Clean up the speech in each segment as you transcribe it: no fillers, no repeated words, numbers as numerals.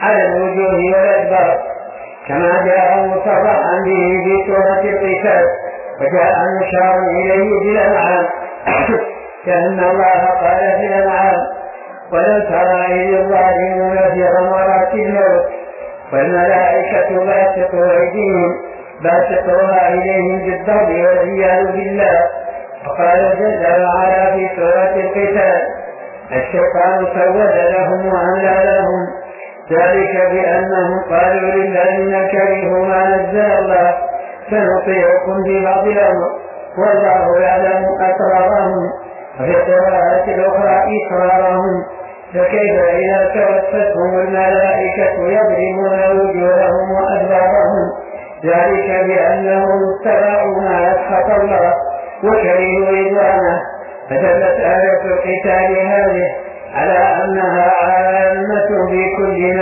على الوجوه والأدبار، كما جاء مصرحا به في سورة القتال، وجاء مشار إليه بالأنعام كأن الله قال في الأنعام: ولو ترى إذ الظالمون في غمرات الموت والملائكة باسطوها إليهم بالضرب والعياذ بالله. وقال جل وعلا في سورة القتال: الشيطان سول لهم وأملى لهم، ذلك بأنهم قالوا للذين كرهوا ما نزل الله سنطيعكم في بعض الأمر والله يعلم أسرارهم، وفي القراءة الأخرى إسرارهم. فكيف إذا توفتهم الملائكة يضربون وجوههم وأدبارهم، ذلك بأنهم اتبعوا ما يسخط الله وكرهوا رضوانه. فدلت آية القتال هذه على أنها عامة في كل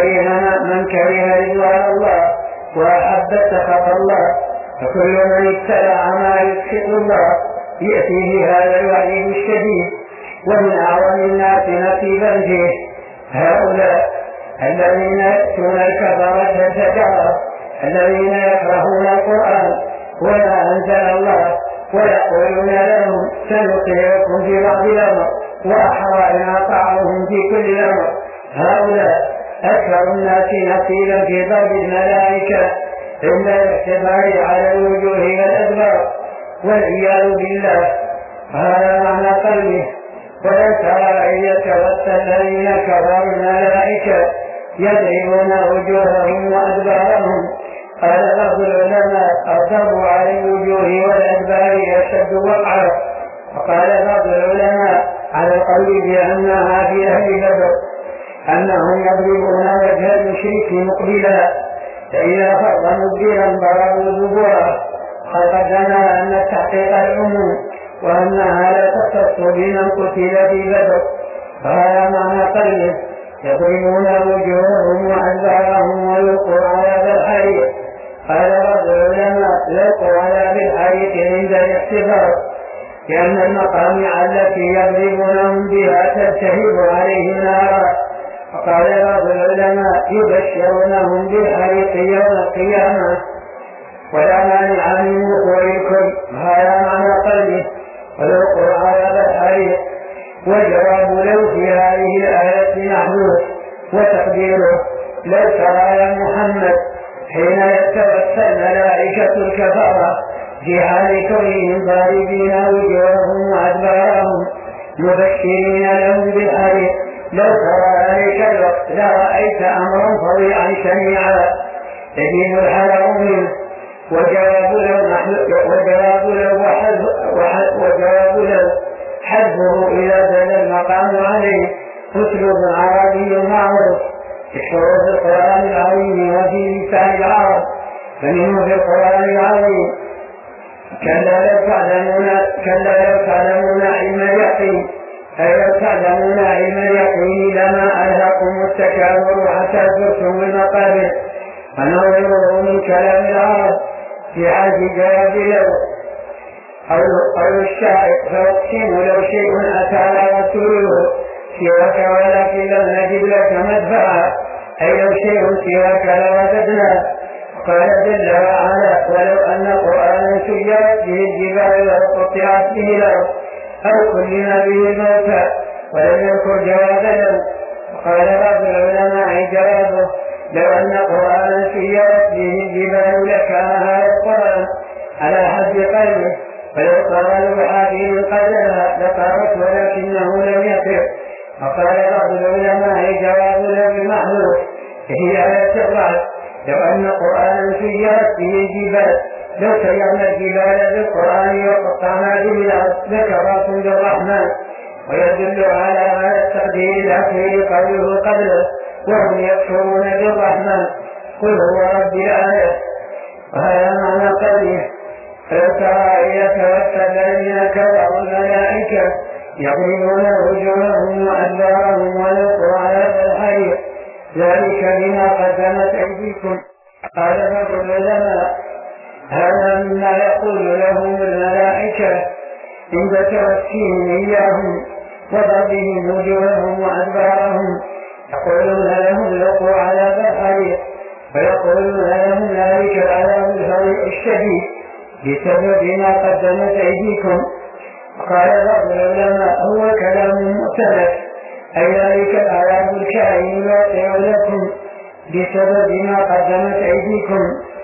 من كره رضوان الله وأحب سخط الله، فكل من اتبع ما يسخط الله يأتيه هذا الوعيد الشديد. ومن أعظم الناس نصيبا فيه هؤلاء الذين يأتون الكفرة الفجرة، الذين يكرهون القرآن وما أنزل الله ويقولون لهم سنطيعكم في بعض الأمر وأحرى إن أطاعوهم في كل الأمر. هؤلاء أكثر الناس نصيبا في ضرب الملائكة عند الاعتبار على الوجوه والأدبار والعياذ بالله. هذا معنى قوله: ولو ترى إذ يتوفى الذين كفروا الملائكة يضربون وجوههم وأدبارهم. قال بعض العلماء: الضرب على الوجوه والأدبار أشد وقعا. وقال بعض العلماء على القول بأنها في أهل بدر أنهم يضربون وجه المشرك مقبلا، فإذا فرض مدبرا ضربوا دبره. قدمنا أن التحقيق العموم وأنها لا تختص بمن قتل في بدر. فهذا معنى قوله: يضربون وجوههم وأدبارهم ويلقوا على بالحريق. قال بعض العلماء: يلقوا على بالحريق عند الاحتفاظ، لأن المقامع التي يضربونهم بها تلتهب عليهم نارا. وقال بعض العلماء: يبشرونهم بالحريق يوم القيامة ولا مانع من وقوع الكل. هذا معنى قوله: ويلقوا على بالحريق. وجواب لو في هذه الآية محذوف، وتقديره: لو ترى يا محمد حين يتوفى الملائكة الكفرة في حال كونهم ضاربين وجوههم وأدبارهم مبشرين لهم بالحريق، لو ترى ذلك الوقت لرأيت أمرا فظيعا شنيعا يجب الحذر منه. وجواب لو حذفه إذا زال المقام عليه أسلوب عربي معروف في حروف القرآن العظيم وفي لسان العرب، فمنه في القرآن العظيم: كلا لو تعلمون علم اليقين، أي لو تعلمون علم اليقين لما ألهاكم التكابر حتى زرتم المقابر. ونظره من كلام العرب في عهد جواب لو أو الشاعر: فأقسم لو شيء أتى رسوله سواك ولكن لم نجد لك مدفعا، أي لو شيء سواك لوجدنا. قال جل وعلا: ولو أن قرآنا سيرت به الجبال وقطعت به الأرض أو كلم به الموتى، ولم يذكر جواب لو. وقال بعض العلماء: جوابه: لو أن قرآنا سيرت به الجبال لكان هذا القرآن على حد قلبه، ولو قال بحاكم قدرها لقالت ولكنه لم يقر. وقال بعض العلماء: جواب لو المحذوف هي آية الرعد: لو أن قرآنا سيرت به الجبال، لو سيرنا الجبال بالقرآن وقطعنا به الأرض لكفرتم بالرحمن. ويدل على هذا التقدير الأخير قوله قبله: وهم يكفرون بالرحمن قل هو رب الآية. وهذا معنى قوله: فلو ترى إذا توفى الذين كفروا الملائكة يضربون وجوههم وأدبارهم ويلقوا على الحريق، ذلك بما قدمت أيديكم. قال بعض العلماء: هذا مما يقول لهم الملائكة عند توفيهم إياهم وضربهم وجوههم وأدبارهم، يقولون لهم: لقوا على يقولون لهم ذلك العذاب الشديد بسبب ما قدمت أيديكم. قال بعض العلماء هو كلام مختلف، أي ذلك العذاب الكائن الواقع لكم بسبب ما قدمت أيديكم.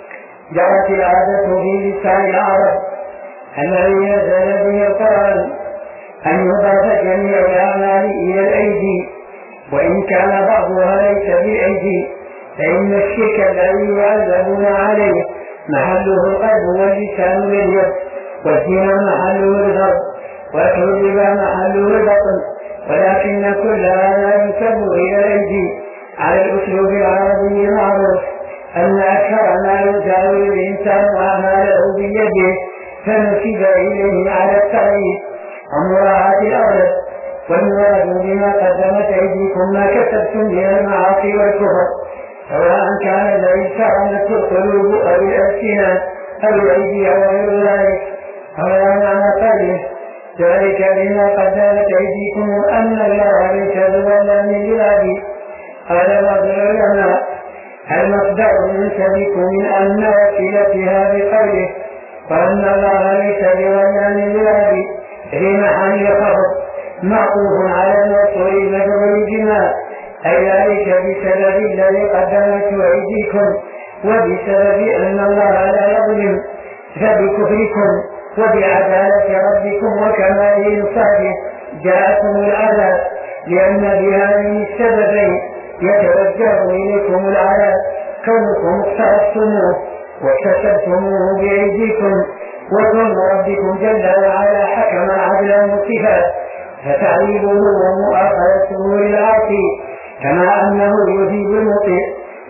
جرت العادة في لسان العرب الذي نزل به القرآن أن يضاف جميع الأعمال إلى الأيدي، وإن كان بعضها ليس بالأيدي، فإن الشرك الذي يعذبون عليه محله القلب واللسان واليد، والزنا محله الفرج، والكذب محله البطن، ولكن كل هذا ينسب إلى الأيدي على الأسلوب العربي المعروف أن أكثر ما يجاوز الإنسان أعماله بيده فنسب إليه على التعريف ومراعاة الأولى. والمراد بما قدمت أيديكم ما كسبتم من المعاصي والكفر، سواء كان الذي سرمت القلوب أو الألسنة أو الأيدي أو غير ذلك. هذا معنى قوله ذلك بما قدمت أيديكم أن الله ليس بظلام للعبيد. قال بعض العلماء المصدر منسلك من أن وسيلتها بقوله وأن الله ليس بظلام للعبيد في محل خبر معطوف على الموصول المدعو الجماع، أي ذلك بسبب الذي قدمت أيديكم وبسبب أن الله لا يظلم، فبكفركم وبعدالة ربكم وكمال إنصافه جاءكم العذاب، لأن بهذين السببين يتوجه إليكم العذاب كونكم اقترفتموه واكتسبتموه بأيديكم، وكون ربكم جل وعلا حكم عدلا مصفا، فتعذيبه ومؤاخذته للعاصي كما أنه يجيب المطيع،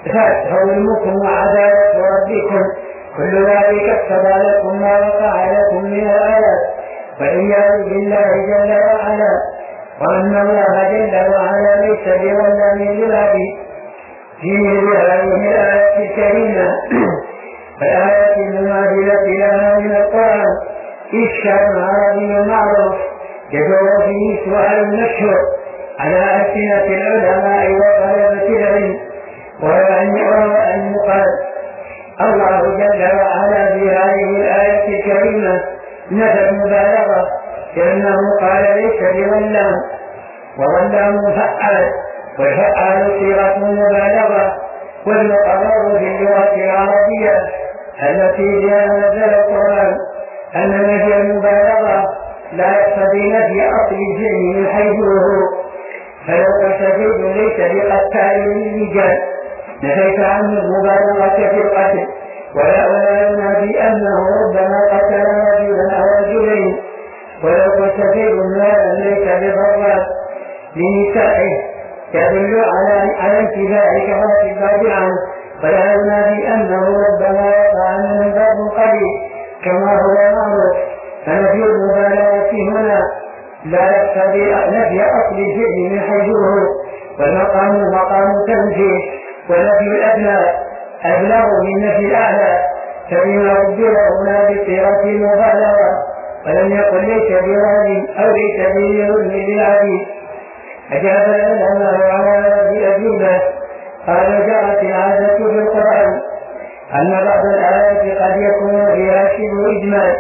فظلمكم وعدالة ربكم كل ذلك اقتضى لكم ما وقع لكم من الآيات والعياذ بالله جل وعلا، وأن الله جل وعلا ليس بظلام للعبيد. في هذه الآيات الكريمة الآيات المماثلة لها من القرآن إشكال عربي معروف يدور فيه سؤال مشهور على ألسنة العلماء وطلبة العلم، وهو أن يقال الله جل وعلا في هذه الآية الكريمة نفى المبالغة، لأنه قال ليس بظلام، وظلام فعال، والفعال صيغة مبالغة، والمقرر في اللغة العربية التي بها نزل القرآن أن نفي المبالغة لا يقتضي نفي أصل الفعل من حيث هو، فلو قتل ليس بقتال للرجال نفيت عنه المبالغة في القتل، ولا ينادي أنه ربما قتل رجلا أو رجلين، ولو قتل مالا ليس بضرات لنسائه يدل على انتفاع كراهة البعد عنه، ولا ينادي أنه ربما وقع منه باب قليل كما هو معروف. فنفي المبالغة هنا لا يقتضي نفي أصل الفعل من حيث هو، والمقام مقام تنفيذ، ونفي الأدنى أبلغ من نفي الأعلى، فبما عبر هنا بصيغة المبالغة ولم يقل ليس بظالم أو ليس بظلم للعبيد. أجاب العلماء على هذه الأجوبة قال جاءت العادة في القرآن أن بعض الآيات قد يكون فيها شبه إجمال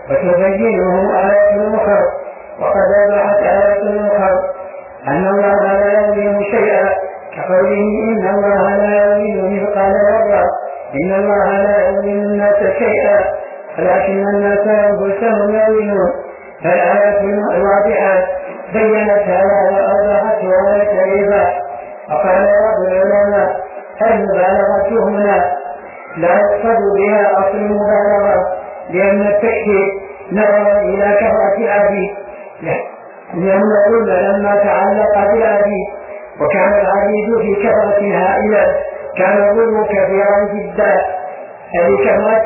وتبينه آيات أخرى، وقد وضحت آيات أخرى أن الله لا يظلم شيئا كقوله إن الله لا يظلم مثقال ذرة، إن الله لا يظلم الناس شيئا ولكن الناس أنفسهم يظلمون. فالآيات الواضحات بينت هذا وأوضحته وتريبا. وقال بعض العلماء المبالغة هنا لا يقصد بها أصل المبالغة، لأن التكفير نظر إلى كثرة العبيد، لأن الظلم لما تعلق بالعبيد وكان العبيد في كثرة هائلة كان الظلم كثيرا جدا لكثرة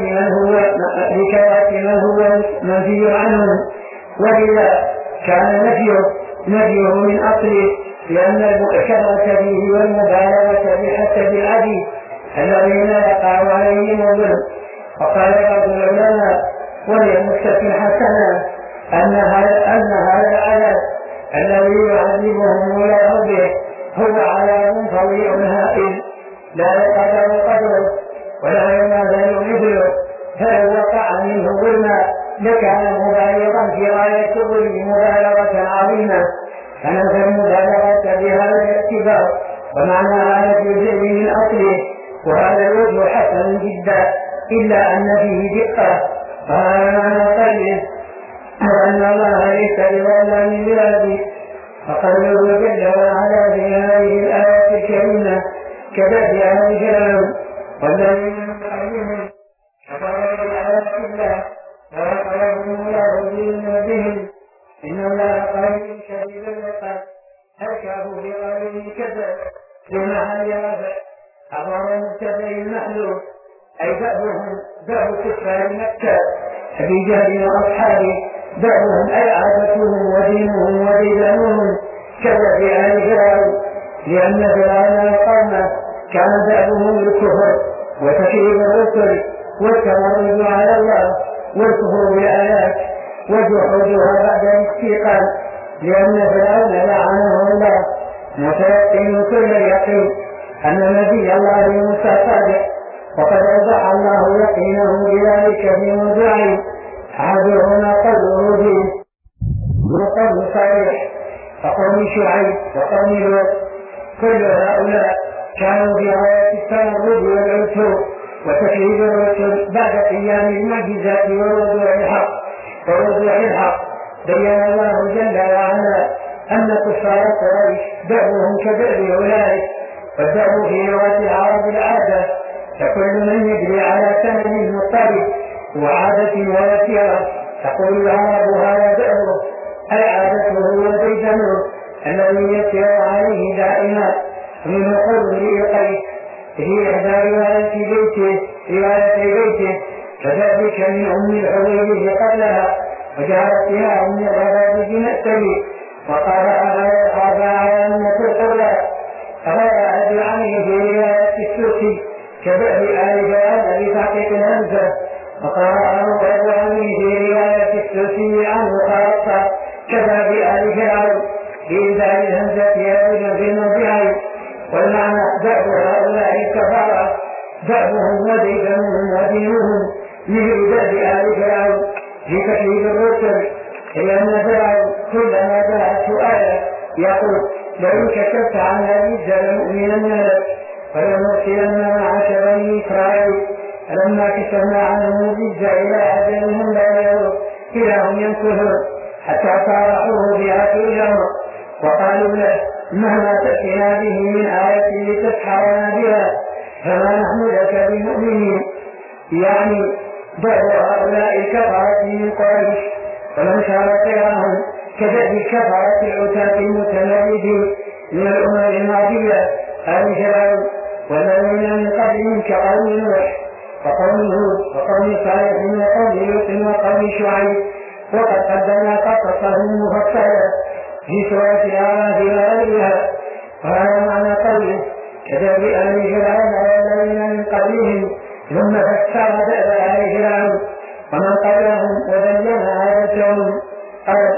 من هو منفي عنه، ولذا كان نفيه من أصله، لأن المكثرة فيه والمبالغة بحسب العبيد الذين يقع عليهم الظلم. وقال بعض العلماء وهي مستثنى حسنا أن هذا العذاب الذي يعذبهم ولا به هو عذاب فظيع هائل لا يقدر قدره، عظيما، فنفى المبالغة بهذا الاعتبار، ومعنى هذا الجزء من أصله، وهذا الوجه حسن جدا، إلا أن فيه دقة. فهذا معنى قوله وأن الله ليس بظلام للعبيد، فقوله جل وعلا في هذه الآيات الكريمة كدأب آل فرعون والذين من قبلهم كفروا بآيات الله فأخذهم الله بذنوبهم إن الله قوي شديد العقاب. أشعروا بقوله كذب بمعنى رفع أمر مبتدأ المحذوف، أي دأب كفار مكة أبي جهل وأصحابه، دأبهم أي عادتهم ودينهم ودينهم كذب آل فرعون، لأن فرعون وقومه كان دأبهم الكفر وتكذيب الرسل والتمرد على الله والكفر بالآيات وجحودها بعد الاستيقاظ، لأن فرعون لعنه الله متيقن كل يقين أن نبي الله موسى صادق، وقد أوضح الله يقينه بذلك في موضوعين: أحدهما قوله به وقوم صالح وقوم شعيب وقوم لوط، كل هؤلاء كانوا في غاية التمرد والعتو وتكذيب الرسل بعد قيام المعجزات ووضوح الحق. بين الله جل وعلا أن كفار قريش دأبهم كدأب أولئك، والدأب في لغة العرب العادة، فكل من يجري على سنن مضطرب وعادة ووتيرة تقول العرب هذا دأبه، أي عادته وديدنه الذي يسير عليه دائما من قوله قيس في إحدى رواية بيته كذلك من أم الحويل قبلها وجعلتها أم الغراب بمأتبي وقرأها على أمة القرى، قرأ أبي عنه في رواية السوسي كبأب آل فرعون بتحقيق الهمزة، وقرأه أبو عنه في رواية السوسي عنه خاصة كبأب آل فرعون بإنزال الهمزة يابدا في موضعين. والمعنى دأب هؤلاء الكفارة دأبهم وديدنهم ودينهم مثل دأب آل فرعون في تكذيب الرسل، لأن فرعون كلما جاءته آية يقول لئن كشفت عن هذه لنؤمنن لك ولنرسلن معك بني إسرائيل، فلما كشفنا عنهم الرجز إلى أجلهم لا يروا إذا هم ينكثون حتى صارحوه بها كلهم وقالوا له مهما تأتينا به من آية لتسحرنا بها فما نحن لك بمؤمنين. يعني دأب هؤلاء الكفرة من قريش ومن شارك غيرهم كدأب الكفرة العتاة المتمردين من الأمم الماضية آل فرعون والذين من قبلهم كقوم نوح وقوم هود وقوم صالح وقوم لوط وقوم شعيب، وقد قدمنا قصصهم مفصلا في سورة الأعراف وغيرها. وهذا معنى قوله كدأب آل فرعون والذين من قبلهم، ثم فسر دأب آل فرعون ومن قبلهم وبين عادتهم. قال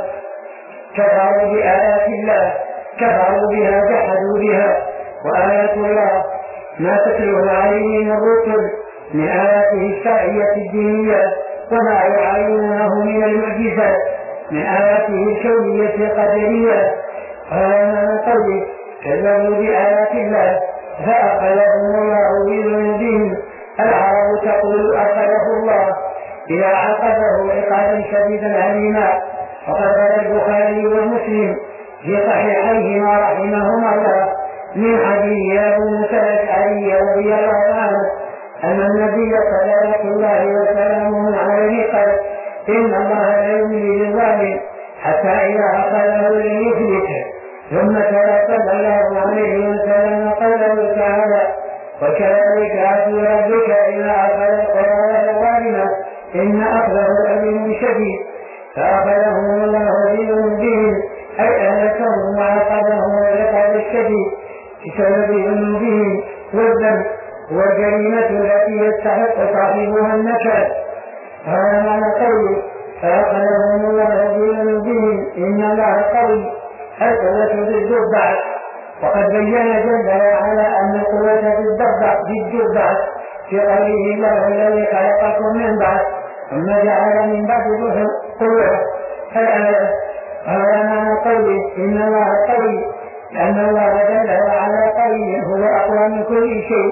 كفروا بآيات الله، كفروا بها جحدوا بها، وآيات الله ما تتلوه عليه من الرسل من آياته الشرعية الدينية وما يعاينونه من المعجزات من آياته الكونية القدرية. قال من قوله كذبوا بآيات الله فأخذهم الله بذنوبهم. العرب تقول أخذه الله إذا عاقبه عقابا شديدا عليما، وقد روى البخاري ومسلم في صحيحيهما رحمهما الله من حديث أبي موسى الأشعري رضي الله عنه أن النبي صلى الله عليه وسلم عليه قال إن الله لا يملي للظالم حتى إذا أخذه لم يفلته. ثم تلا صلى الله عليه وسلم قوله تعالى وكذلك أخذ ربك إذا أخذ القرى ظالما إن أخذه أليم شديد. فأخذهم الله بذنوبهم أي أهلكهم وعاقبهم العقاب الشديد بسبب ذنوبهم والذنب والجريمة التي يستحق صاحبها النكال. هذا معنى قوله فأخذهم الله بذنوبهم إن الله قوي القوة ضد الضعف. وقد بين جل وعلا أن القوة ضد الضعف في قوله الله الذي خلقكم من بعد ثم جعل من بعد قوة الآية. هذا معنى قوله إن الله قوي، لأن الله جل وعلا قوي هو أقوى من كل شيء،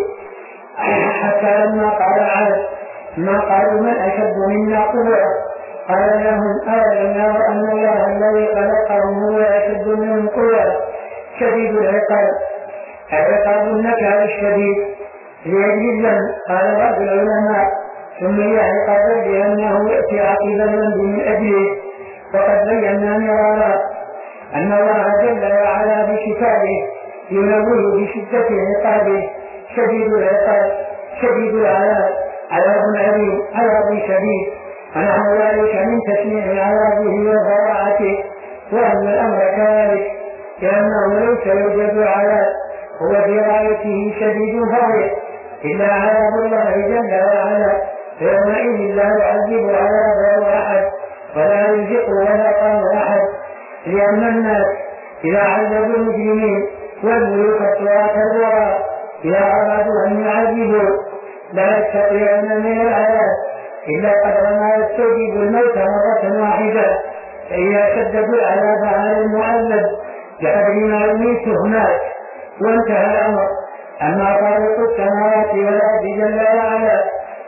حتى لما قال عاد ما قالوا من أشد منا قوة قال لهم أولم يروا أن الله الذي خلقهم هو أشد منهم قوة شديد العقاب. العقاب النكال الشديد لأجل الذنب. قال بعض العلماء سمي عقابا لأنه يأتي عقب الذنب من أجله، وقد بينا مرارا أن الله جل وعلا بكتابه ينوه بشدة عقابه شديد العقاب شديد العذاب، عذاب أليم عذاب شديد، ونحو ذلك من تسميع عذابه وضراعته. وأن الأمر كذلك لأنه ليس يوجد عذاب هو في غايته شديد فظيع إلا عذاب الله جل وعلا، فيومئذ لا يعذب عذابه أحد ولا يلزق وثقه أحد، لأن الناس إذا عذبوا المجرمين والملوك الصراط الوراء إذا أرادوا أن يعذبوا لا يستطيعون من العذاب إلا قدر ما يستوجب الموت مرة واحدة، فإذا شددوا العذاب على المعذب بقدر ما يميته مات وانتهى الأمر. أما خالق السماوات والأرض جل وعلا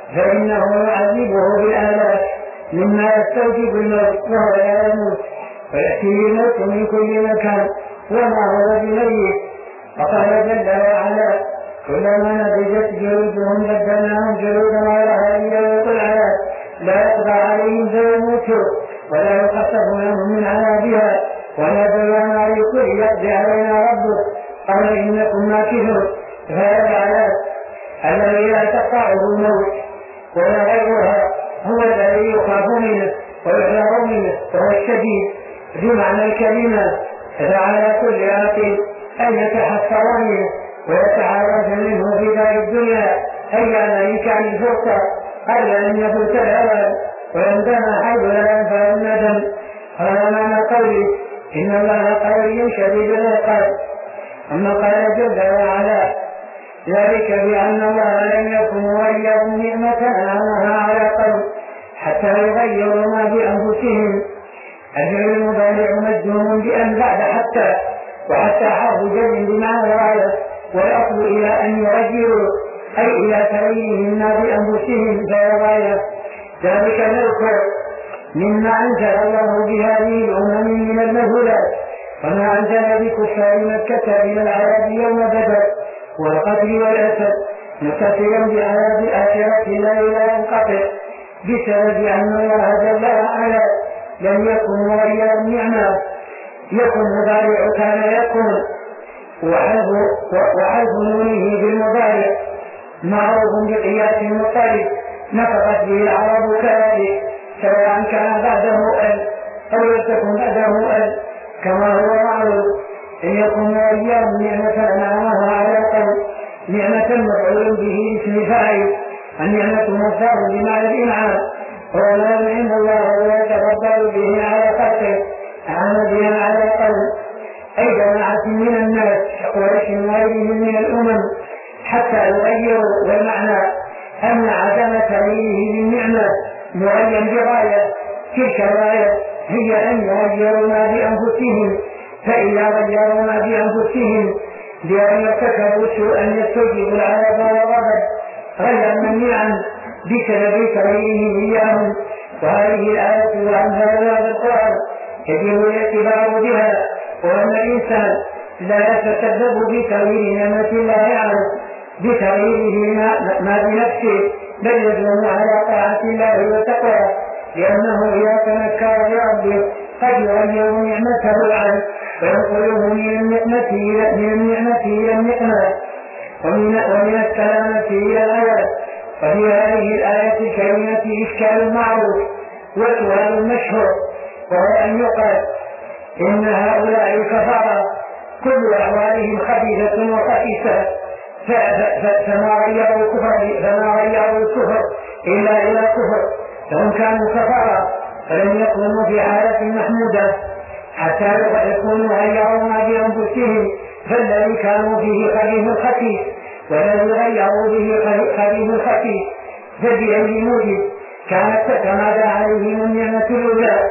فإنه يعذبه بالآلاف مما يستوجب الموت وهو لا يموت، ويأتيه الموت من كل مكان وما هو بميت. وقال جل وعلا كلما نضجت جلودهم بدلناهم جلودا غيرها ليذوقوا العذاب لا يقضى عليهم فيموتوا ولا يخفف لهم من عذابها، ونادوا يا نار كلي يقضي علينا ربك قال إنكم ماكثون. فهذا العذاب الذي لا تقطعه الموت ولا غيرها هو الذي يخاف منه ويحذر منه وهو الشديد بمعنى الكلمة، فعلى كل عاقل أن يتحسر منه ويتعرض منه في دار الدنيا أيام يكعن الفرصة قبل أن يفوت الأول ويندم حيث لا ينفع الندم. هذا معنى قوله إن الله قوي شديد العقاب. أما قال جل وعلا ذلك بأن الله لم يكن مغيرا نعمة أنعمها على قوم حتى يغيروا ما بأنفسهم. الفعل المضارع مجزوم بأن بعد حتى، وحتى حرف جر بمعنى الغاية، والأصل إلى أن يغيروا أي إلى تغييرهم ما بأنفسهم فهي غاية. ذلك نذكر مما أنزل الله بهذه الأمم من المهولات وما أنزل بكفار مكة من العذاب يوم بدر والقتل والأسد متصلا بعذاب الآخرة لا ينقطع بسبب أن الله جل وعلا لم يكن مغيرا نعمة. يكن مضارع كان يكون وحذف نونه بالمضارع معروف بقياس مضطرب نطقت به العرب كذلك سواء كان بعده ال أو يكن بعده ال كما هو معروف. إن يكن مغيرا نعمة أنعمها على قوم نعمة مفعول به اسم فاعل، النعمة مصدر بمعنى الإنعام وهو ما ينعم الله ويتفضل به على خلقه عامديا على قوم أي جماعة من الناس قريش وغيرهم من الأمم حتى يغيروا. والمعنى أن عدم تغييره للنعمة مغير بغاية، تلك الغاية هي أن يغيروا ما بأنفسهم، فإذا غيروا ما بأنفسهم بأن يرتكبوا سوءا يستوجب العذاب والغضب غير منيعا بسبب تغييرهم إياهم. وهذه الآية وأمثال هذا القرآن يجب الاعتبار بها، وأن الإنسان لا يتسبب بتغيير نعمة الله عنه بتغييره ما بنفسه، بل يلزم على طاعة الله وتقوى، لأنه إذا تنكر لربه قد يغير نعمته عنه وينقله من النعمة إلى النقمة ومن السلامة إلى العذاب. وفي هذه الآية الكريمة إشكال معروف وسؤال مشهور، وهو أن يقال إن هؤلاء الكفار كل أحوالهم خبيثة وخبيثة فما غيروا الكفر إلا إلى كفر، فهم كانوا كفارا فلم يكونوا في حالة محمودة حتى يكونوا غيروا ما بأنفسهم، فالذي كانوا فيه خبيث خبيث والذي غيروا به خبيث خبيث. فبأي موجب كانت تتمادى عليهم النعمة الأولى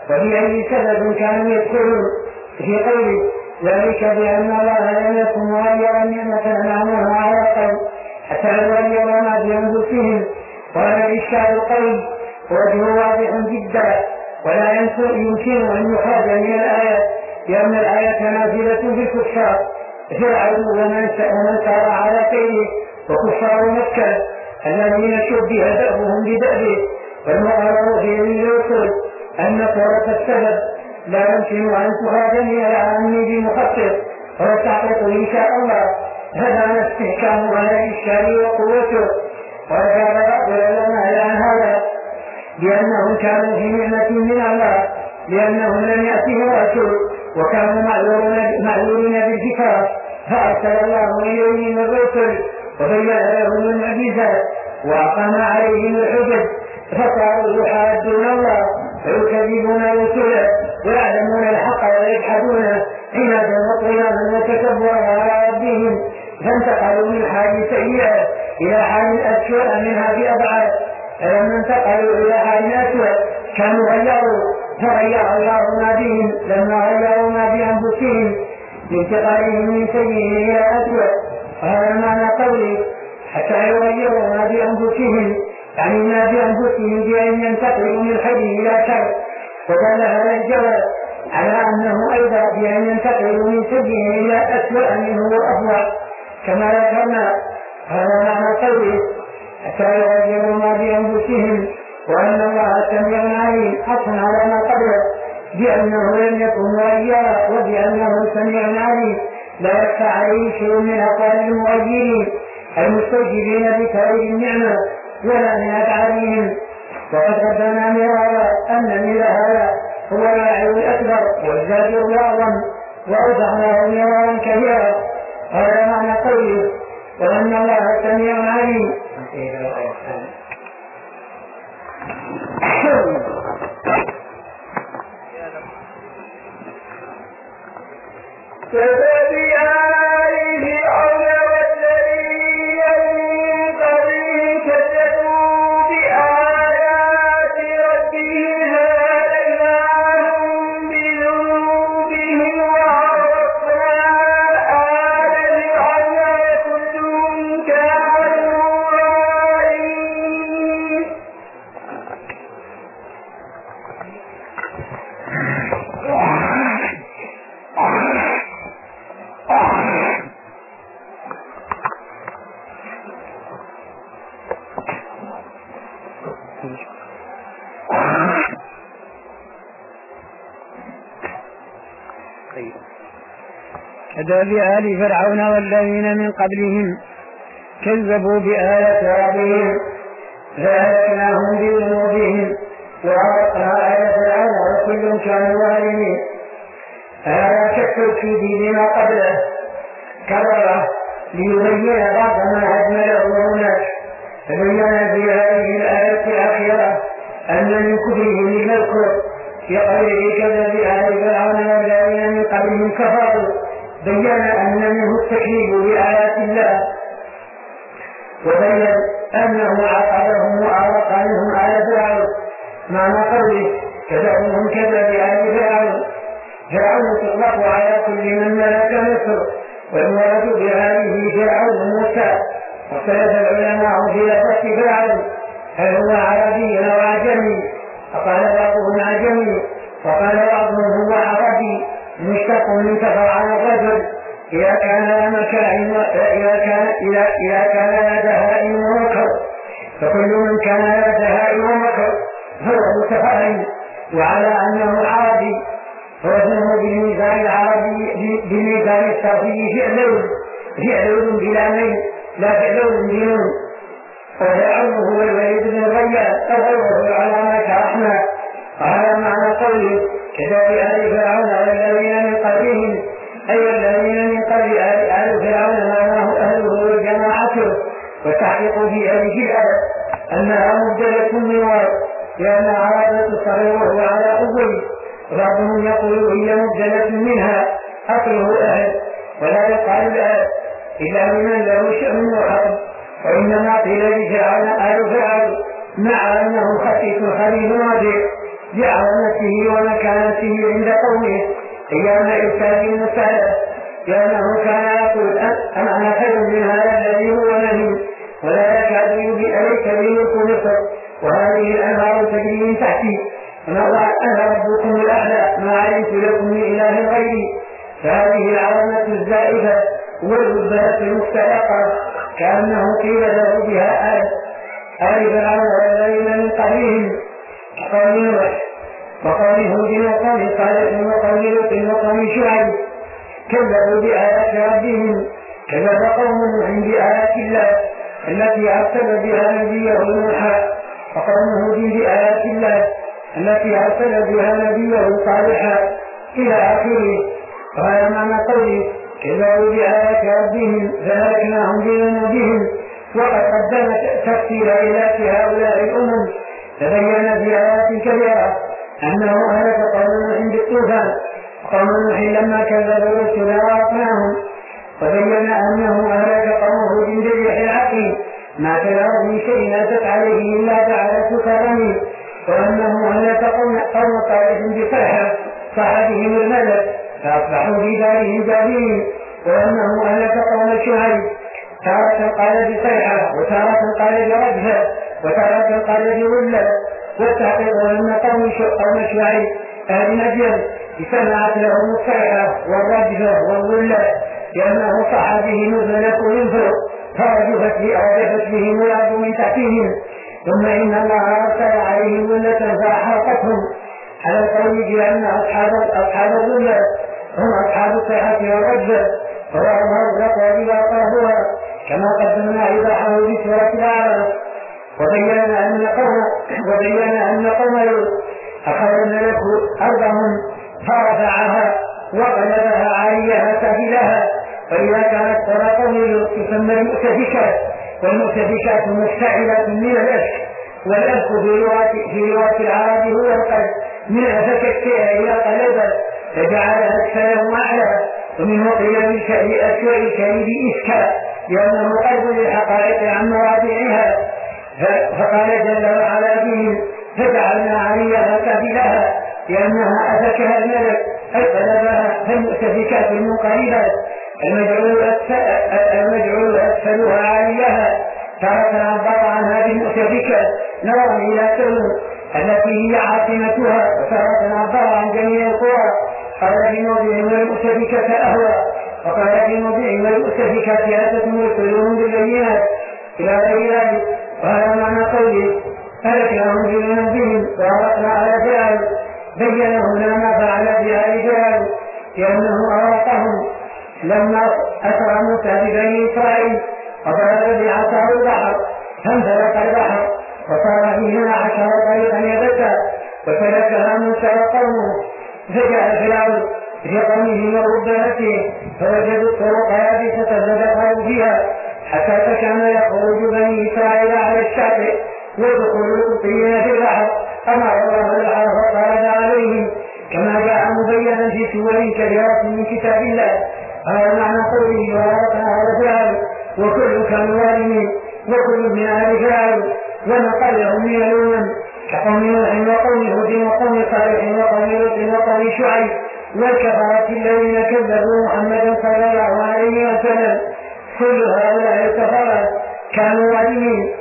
وبأي سبب كانوا يدخلون في قوله ذلك بأن الله لم يكن مغيرا نعمة أنعمها على قوم حتى يغيروا ما بأنفسهم. وهذا الإشكال القوي وجهه واضح جدا ولا يمكن أن يخرج من الآية لأن الآية نازلة بالكفار فرعون ومن سار على كيده وكفار مكة الذين شبه دأبهم بدأبه والمقرر في الرسل أن صورة السبب لا يمكن أن تخرج من العام بمخصص وتحقق إن شاء الله. هذا استحكام على الإشكال وقوته. وأجاب بعض العلماء عن هذا بأنهم كانوا في نعمة من الله لأنهم لم يأتهم رسول وكانوا معذورين بالفكرة فأرسل الله إليهم الرسل وبين لهم المعجزات وأقام عليهم الحجج فصاروا يحادون الله ويكذبون رسله ويعلمون الحق ويجحدونه عنادا وطغيانا وتكبرا على ربهم فانتقلوا من حال سيئة إلى حال أسوأ منها بأضعاف. فلما انتقلوا إلى حال أسوأ كانوا غيروا فغير الله ما بهم لما غيروا ما بأنفسهم لانتقالهم من سيئ إلى أسوأ. وهذا معنى قوله حتى يغيروا ما بأنفسهم يعني ما بأنفسهم بأن ينتقلوا من خير إلى شر. ودل هذا الجواب على أنه أيضا بأن ينتقلوا من سيئ إلى أسوأ منه وأفضل كما ذكرنا. هذا معنى قوله حتى يغيروا ما بأنفسهم وأن الله سميع عليم حقا على ما قبله بأنه لم يكن مغيرا وبأنه سميع عليم لا يخفى عليه شيء من أقوال المغيرين المستوجبين بتأويل النعمة ولا من أفعالهم. وقد قدمنا مرارا أن مثل هذا هو الواعظ الأكبر والزاجر الأعظم وأوضحناه مرارا كثيرا. هذا معنى قوله وأن الله سميع عليم. كذب آل فرعون والذين من قبلهم كذبوا بآيات ربهم فأهلكناهم بذنوبهم وأغرقنا آل فرعون وكل كانوا ظالمين. هذا كالتوكيد لما قبله كرره ليبين بعض ما أجمله هناك. فبين في هذه الآية الأخيرة أن من كفرهم للكفر يقول كذب آل فرعون والذين من قبلهم كفروا بين أن منه التكذيب بآيات الله وبين أنه عقبهم وأغرق عنهم آل فرعون. معنى قوله كذبهم كذب آل فرعون فرعون تطلق على كل من ملك مصر والمراد بهذه فرعون موسى. واختلف العلماء في لفظ فرعون هل هو عربي أو عجمي فقال بعضهم عجمي وقال بعضهم هو عربي مشتق من تفرعن الرجل إذا كان لا دهاء ومكر فكل من كان لا دهاء ومكر هو متفرعن. وعلى أنه عربي فوزنه بالميزان العربي بالميزان الصرفي فعل بلامين لا فعل بنون. وفرعون هو الوليد بن الريان أو غيره على ما شرحنا. وهذا معنى قوله كذب آل فرعون والذين من قبلهم أي الذين من قبل آل فرعون معناه أهله وجماعته. والتحقيق في هذه الآية أنها مبدلة من ورد لأن عربة الصغير وهو على أول. بعضهم يقول هي مبدلة منها أصله أهل ولا يقال الآن إلا لمن له شأن وحق. وإنما قيل لفرعون آل فرعون مع أنه خفيف خليل رجع بعظمته ومكانته عند قومه أيام إرشاد المسألة، لأنه كان يقول أنا خير من هذا الذي هو مهين ولا يكاد يبيء ليس لي ملك مصر وهذه الأنهار تجري من تحتي أنا ربكم الأعلى ما علمت لكم من إله غيري. فهذه العظمة الزائدة والرتبة المختلقة كأنه قيل له بها آل فرعون والذين من قبلهم قوم نوح وقوم هود وقوم صالح وقوم لوط وقوم شعيب كذبوا بآيات ربهم، كذب قوم نوح بآيات الله التي أرسل بها نبيه نوحا، وقوم هود بآيات الله التي أرسل بها نبيه صالحا إلى آخره. وهذا معنى قوله كذبوا بآيات ربهم فهلكناهم بذنوبهم. وقد قدم تفسير آيات هؤلاء الأمم تبين في آيات كثيرة أنه أهلك قوم نوح بالطوفان، قوم نوح لما كذبوا رسلا وأطعناهم، وبين أنه أهلك قوم هود بالريح العقيم ما تذر من شيء أتت عليه إلا جعلته كرمه، وأنه أهلك قوم صالح بصيحة صاح بهم الملك فأصبحوا في دارهم جاثمين، وأنه أهلك قوم شعيب تارة قال بصيحة وتارة قال برجفة وتارة قال بولة، والتحقيق أن قوم شعيب أهل مدين سمعت لهم الصيحة والرجفة والولة لأنه صح بهم الملك من فوق فرجفت بهم الأرض من تحتهم، ثم إن الله أرسل عليهم ولة فأحرقتهم على القول بأن أصحاب الولة هم أصحاب الصيحة والرجفة وأظهر الرقوة بواقعها كما قدمنا إيضاحه بسورة الأعراف. وبين أن قوم لوط أخذ الملك أرضهم فرفعها وقلبها عاليها سافلها، وإذا كانت قرى قوم لوط تسمى المؤتفكات، والمؤتفكات مشتعلة من الأشك، والأشك في لغة العرب هو القلب من أفك الشيء إلى قلبه فجعل أسفله أعلى، ومنه قيل بالشيء أسوأ الكريم إسكا لأنه قلب للحقائق عن مواضعها. فقال جل وعلا بهم فجعلنا عليها سافلها لأنها أفكها الملك أي قلبها، فالمؤتفكات المنقلبات المجعول أسفلها عليها تارة عبر عنها بالمؤتفكات نظرا إلى سلم التي هي عاصمتها، وتارة عبر عن جميع القرى قال في موضع والمؤتفكات أهوى، وقال في موضع والمؤتفكات أتتهم رسلهم بالبينات إلى غير ذلك. وهذا معنى قوله فلكنهم بذنوبهم وأغرقنا على فرعون. بين هنا ما فعل بآل فرعون لأنه أغرقهم لما أسرى موسى ببني إسرائيل وضرب بعصاه البحر فانفلق البحر وصار فيه 12 طريقا يبسا وسلكها موسى وقومه، فجاء فرعون في قومه ورباته فوجدوا الطرق يابسة فدخلوا فيها حتى تكامل خروج بني إسرائيل على الشاطئ ودخول القبطيين في البحر، أمر الله البحر فخرج عليهم كما جاء مبينا في سور كثيرة من كتاب الله. هذا معنى قوله وأغرقنا على فرعون وكل كانوا ظالمين وكل من آل فرعون ونقلهم من الأمم كقوم نوح وقوم هود وقوم صالح وقوم لوط وقوم شعيب والكفرة الذين كذبوا محمدا صلى الله عليه وسلم. كل هؤلاء الكفرة كانوا ظالمين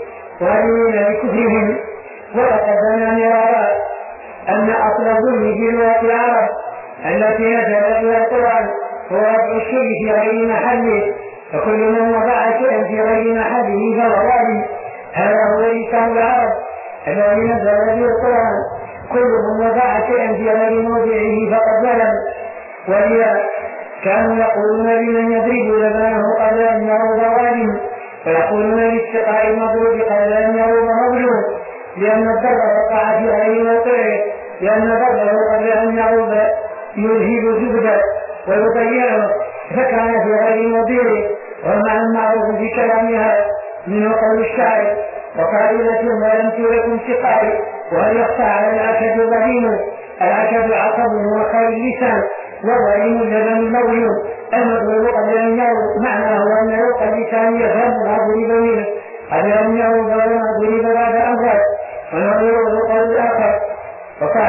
بكفرهم. وقد قدمنا مرارا أن أصل الظلم في لغة العرب التي نزلت بها القرآن هو وضع الشيء في غير محله، فكل من وضع شيئا في غير محله فهو ظالم. هذا هو لسان العرب الذي نزل به القرآن، كل من وضع شيئا في غير موضعه فقد ظلم. ولذا كانوا يقولون لمن يضرب لبانه قبل أن يعود ظالم، ويقولون لاستقاء المضروب قبل أن يعود مظلوم، لأن الضرر وقع في غير موقعه، لأن ضرره قبل أن يعود يذهب زبدا ويضيعه فكان في غير موضعه. ومعنى المعروف في كلامها من قول الشاعر وقائلة ولم تلكم سقائي، وهل يخفى على العشد ظليم، العشد عصب وخير اللسان والظليم اللبن المولود المضروب قبل أن يعود. معناه أن يوقع اللسان يفهم ما ضرب منه قبل أن يعود وما ضرب بعد أمره، ونظره قول الآخر وقاعدة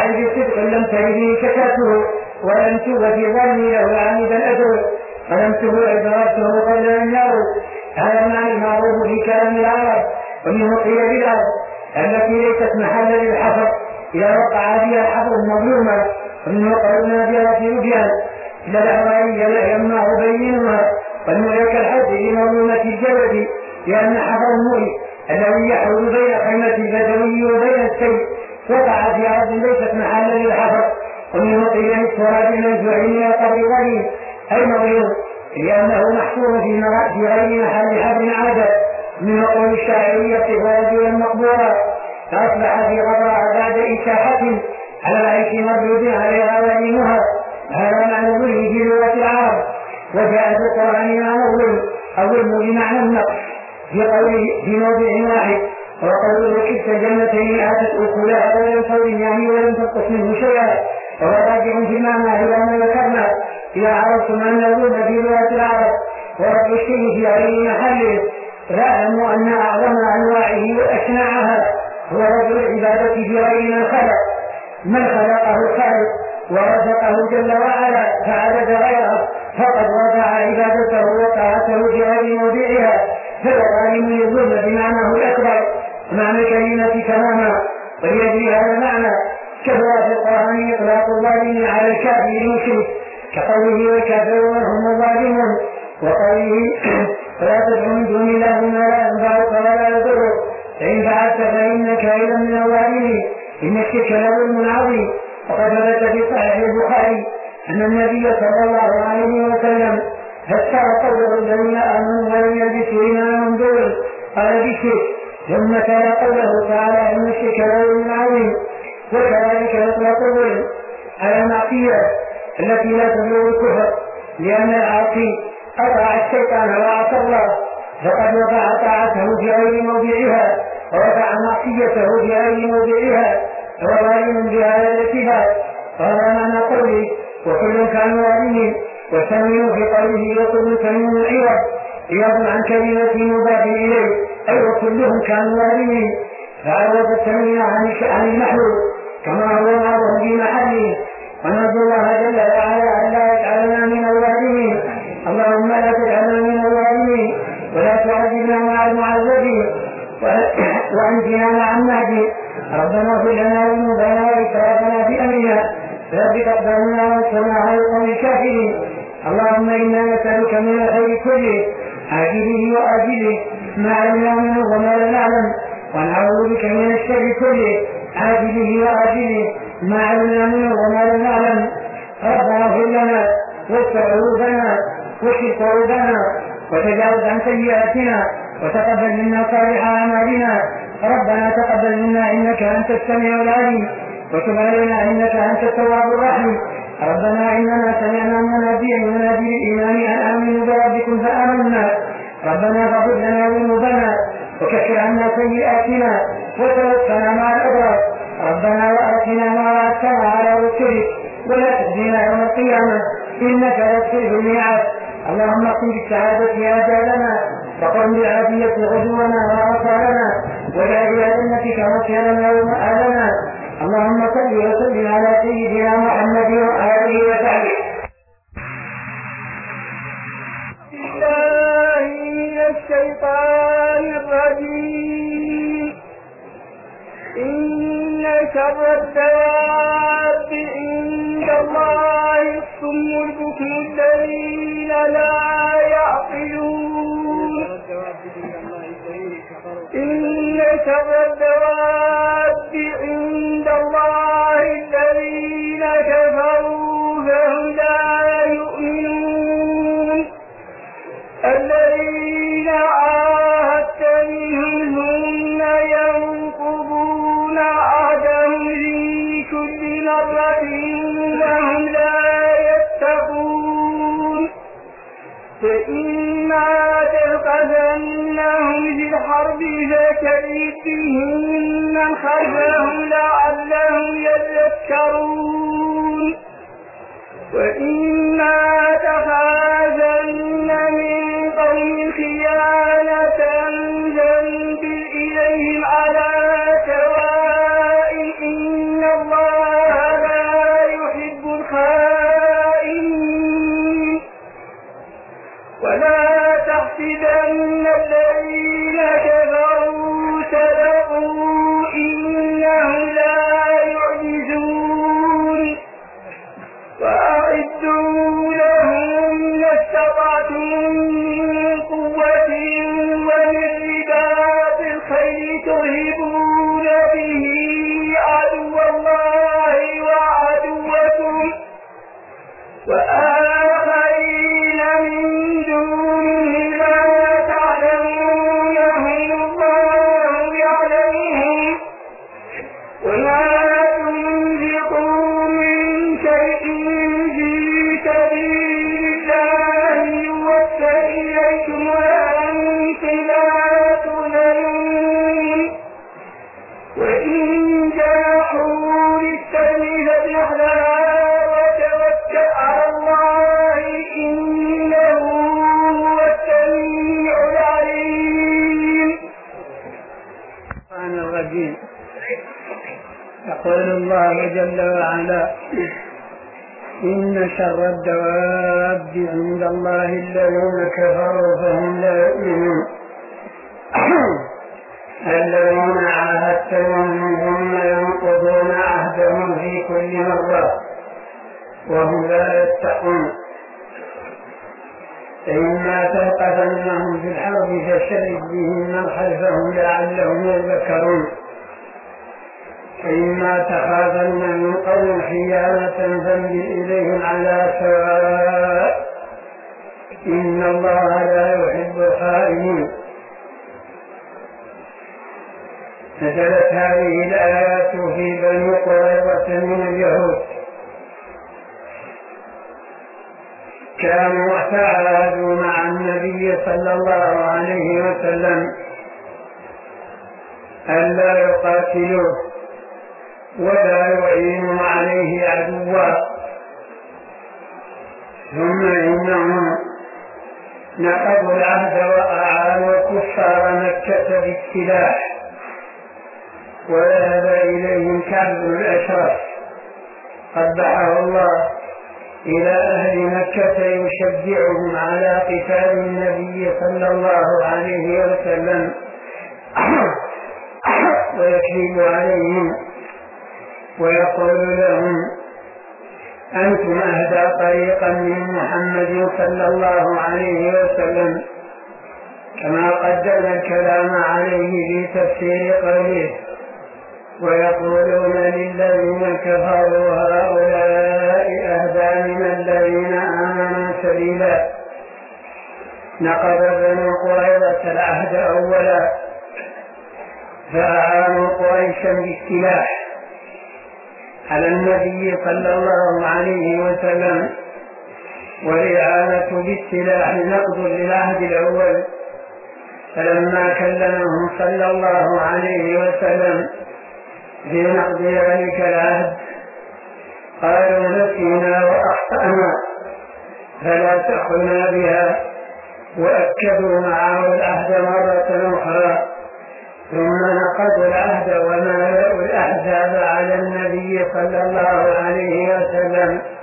صاحب صدق لم تهدي شكاته ولم توفي ظني له عامدا أدعو ظلمته عبارته قبل أن يروا. هذا معنى المعروف في كلام العرب ومنه قيل بالأرض التي ليست محلا للحفر إذا وقع بها الحفر مظلومة ومنه قولنا بها في رجال إلى الأعرائي يمنع بينها والملك الحج لمظلومة الجبل لأن حفر المؤي الذي يحول بين خيمة البدوي وبين السيف وقع في أرض ليست محلا للحفر. ومنه قيل التراب المنزوع من القبر ظليم أي مظلوم لأنه محفور في غير محل حفر عادة. من قول الشاعرية رجلا مقبورا فأصبح في غبراء بعد إشاحة على العيش مردود عليها وليمها. هذا معنى ظلم في لغة العرب وجاء في القرآن معنى الظلم بمعنى النقص في قوله في موضع واحد وقوله كلت جنتين آتت أكلها ولم تظلم يعني ولم تنقص منه شيئا وهو راجع في المعنى إلى ما ذكرنا إذا عرفتم أن الظلم في لغة العرب ورد الشيء في غير محله فاعلموا أن أعظم أنواعه وأشنعها هو رد العبادة في غير من خلقه الخالق ورزقه جل وعلا فعبد غيره فقد وضع عبادته وطاعته في غير موضعها فالظالم يظلم بمعناه الأكبر معنى الكلمة تماما. وليجري هذا المعنى كثر في القرآن إطلاق الظالم على الكافر المشرك كقوله والكافرون هم الظالمون وقوله فلا تدع من دون الله ما لا ينفعك ولا يضرك فإن فعلت فإنك إذا من الظالمين إن الشرك لظلم عظيم. وقد ثبت في صحيح البخاري أن النبي صلى الله عليه وسلم فسر قوله الذين آمنوا ولم يلبسوا إيمانهم بظلم قال بالشرك ثم كان قوله تعالى إن الشرك لظلم عظيم. وكذلك يطلق الظلم على المعصية التي لا تبلغ الكفر لأن العاصي أطاع الشيطان وعصى الله فقد وضع طاعته في غير موضعها ووضع معصيته في غير موضعها فهو ظالم بهذا الاتفاق. وهذا معنى قوله وكل كانوا ظالمين والتنوين في قوله وكل تنوين عوض عوض عن كلمة مضاف إليه أي وكلهم كانوا ظالمين فعوض التنوين عن المحلول كما هو معروف في محله. ونرجو الله جل وعلا أن لا يجعلنا من الظالمين. اللهم لا تجعلنا من الظالمين ولا تعذبنا مع المعذبين وأنجنا مع الناجين. ربنا اغفر لنا ذنوبنا وإسرافنا في أمرنا ثبت أقدامنا وانصرنا على القوم الكافرين. اللهم إنا نسألك من الخير كله عاجله وآجله ما علمنا منه وما لم نعلم ونعوذ بك من الشر كله عاجله وآجله ما علمنا منه وما لم نعلم. ربنا اغفر لنا واستر عيوبنا واشف عيوبنا وتجاوز عن سيئاتنا وتقبل منا صالح أعمالنا. ربنا تقبل منا إنك أنت السميع العليم وتب علينا إنك أنت التواب الرحيم. ربنا إننا سمعنا مناديا ينادي بالإيمان أن آمنوا بربكم فآمنا. ربنا فاغفر لنا ذنوبنا وكفر عنا سيئاتنا وتوفنا مع الأبرار. ربنا وآتنا ما وعدتنا على رسلك ولا تخزنا يوم القيامة إنك لا تخلف الميعاد. اللهم اقم بالسعادة آجالنا وقم بالعافية غدونا وآصالنا ولا إلى جنتك مصيرنا ومآلنا. اللهم صل وسلم على سيدنا محمد وآله وصحبه. بالله من الشيطان الرجيم. إن شر الدواب عند الله الصم البكم الذين لا يعقلون. إن شر الدواب عند الله الذين كفروا فهم لا يؤمنون. الذين عاهدت منهم ثم ينقضون عهدهم في كل مرة وهم لا يتقون. فإما تثقفنهم في الحرب فشرد بهم من خلفهم لعلهم يذكرون. وإما تخافن من قوم خيانة فانبذ إليهم على سواء إن الله ترهبون به عدو الله وعدوكم وآخرين من دونه لا تعلمونهم الله يعلمهم وما تنفقوا من شيء في سبيل الله يوفى إليكم وأنتم لا تظلمون وإن جاحوا للسلم فاجنح وتوكل على الله إنه هو السميع العليم. الرحمن الرحيم. يقول الله جل وعلا: إن شر الدواب عند الله الذين كفروا فهم لا يؤمنون الذين عاهدتهم ثم ينقضون عهدهم في كل مرة وهم لا يتقون فإما تلقفنهم في الحرب فشرد بهم من خلفهم لعلهم يذكرون فإما تخافن من قوم خيانة فانبذ إليهم على سواء إن الله لا يحب الخائنين. نزلت هذه الآيات في بني قريظة من اليهود، كانوا تعاهدوا مع النبي صلى الله عليه وسلم ألا يقاتلوه ولا يعينوا عليه عدوا، ثم إنهم نقضوا العهد وأعانوا كفار مكة بالسلاح، وذهب إليهم كعب الأشرف قبحه الله إلى أهل مكة يشجعهم على قتال النبي صلى الله عليه وسلم ويكذب عليهم ويقول لهم: أنتم أهدى طريقا من محمد صلى الله عليه وسلم، كما قدمنا الكلام عليه في تفسير قوله: ويقولون للذين كفروا هؤلاء أهدى من الذين آمنوا سبيلا. نقض بنو قريظة العهد أولا فأعانوا قريشا بالسلاح على النبي صلى الله عليه وسلم، والإعانة بالسلاح نقض للعهد الأول، فلما كلمهم صلى الله عليه وسلم في نقض ذلك العهد قالوا: نسينا وأخطأنا فلا تأخذنا بها، وأكدوا معه العهد مرة أخرى، ثم نقضوا العهد ومالأوا الأحزاب على النبي صلى الله عليه وسلم